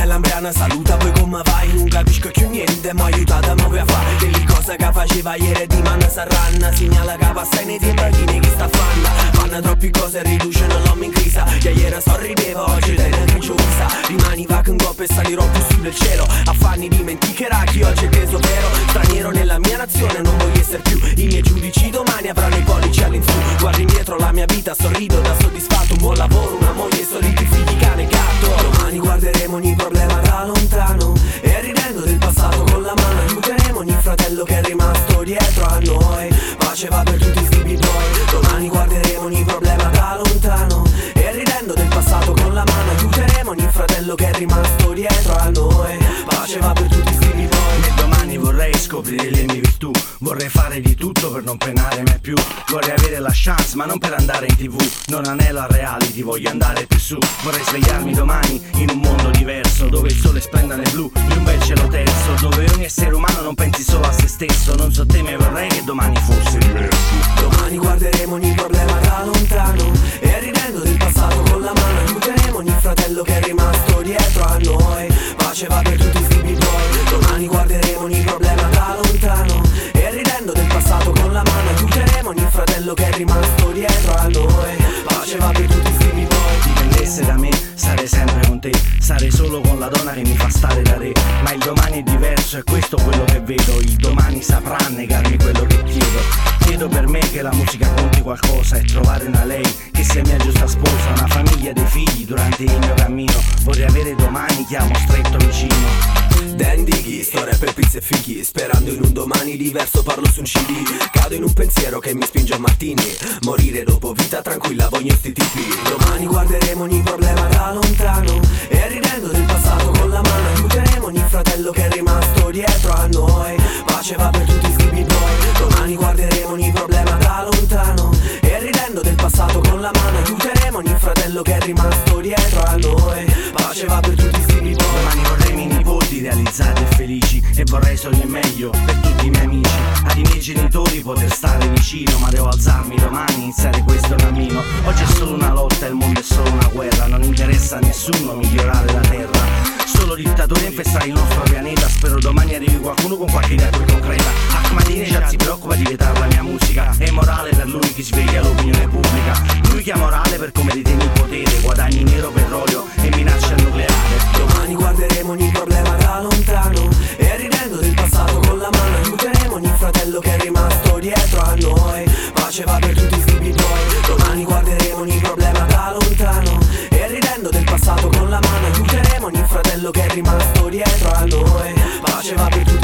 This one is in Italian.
lambriana saluta poi come vai. Non capisco più niente, ma aiutata a muovere a fare delle cose che faceva ieri di manna sarranna. Segnala che passa nei tempi che sta fanno. Fanno troppe cose, riducono l'uomo in crisi. Che ieri sorrideva, oggi te ne vista. Rimani va che un coppo e salirò più su del cielo. Affanni dimenticherà chi oggi è teso vero. Straniero nella mia nazione, non voglio essere più. I miei giudici domani avranno i pollici all'insù. Guardo indietro la mia vita, sorrido da soddisfatto. Un buon lavoro, una moglie, soliti figli, cane e gatto. Domani guarderemo ogni problema da lontano e ridendo del passato con la mano aiuteremo ogni fratello che è rimasto dietro a noi. Pace va per tutti sti b-boy. Domani guarderemo ogni problema da lontano e ridendo del passato con la mano aiuteremo ogni fratello che è rimasto dietro a noi. Pace va per tutti sti b-boy. E domani vorrei scoprire le mie virtù. Vorrei fare di tutto per non penare mai più. Vorrei avere la chance ma non per andare in TV. Non anelo a reality, voglio andare più su. Vorrei svegliarmi domani in un mondo diverso, dove il sole splenda nel blu di un bel cielo terzo, dove ogni essere umano non pensi solo a se stesso. Non so te ma vorrei che domani fosse diverso. Domani guarderemo ogni problema da lontano e ridendo del passato con la mano aiuteremo ogni fratello che è rimasto dietro a noi. Pace va per tutti sti b-boy. Domani guarderemo ogni problema da lontano e ridendo del passato con la mano aiuteremo ogni fratello che è rimasto dietro a noi. Pace va per tutti sti b-boy. Dipendesse da me, sarei sempre con te. Sarei solo con la donna che mi fa stare da re. Ma il domani è diverso, è questo quello che vedo. Il domani saprà negarmi quello che chiedo. Chiedo per me che la musica conti qualcosa e trovare una lei che sia mia giusta sposa. Una famiglia, dei figli durante il mio cammino. Vorrei avere domani chi amo stretto vicino. Dan Diggy, storia per pizze e fighi. Sperando in un domani diverso parlo su un CD. Cado in un pensiero che mi spinge a mattini. Morire dopo vita tranquilla voglio sti tipi. Domani guarderemo ogni problema da lontano e ridendo del passato con la mano aiuteremo ogni fratello che è rimasto dietro a noi. Pace va per tutti sti b-boy. Domani guarderemo ogni problema da lontano e ridendo del passato con la mano aiuteremo ogni fratello che è rimasto dietro a noi. Pace va per tutti sti b-boy. Domani vorrei i miei nipoti realizzati e felici e vorrei solo il meglio per tutti i miei amici. Ad i miei genitori poter stare vicino, ma devo alzarmi domani e iniziare questo cammino. Oggi è solo una lotta, il mondo è solo una guerra. Non interessa a nessuno migliorare la terra. Solo dittatori a infestare il nostro pianeta. Spero domani arrivi qualcuno con qualche idea più concreta. Ahmadinejad si preoccupa di vietare la mia musica. È morale per lui chi sveglia l'opinione pubblica. Lui che ha morale per come detiene il potere. Guadagni nero petrolio e minaccia il nucleare. Domani guarderemo ogni problema da lontano e ridendo del passato con la mano aiuteremo ogni fratello che è rimasto dietro a noi. Pace va per tutti sti b-boy. Domani guarderemo ogni problema da lontano e ridendo del passato con la mano aiuteremo ogni fratello che è rimasto dietro a noi. Pace va per tutti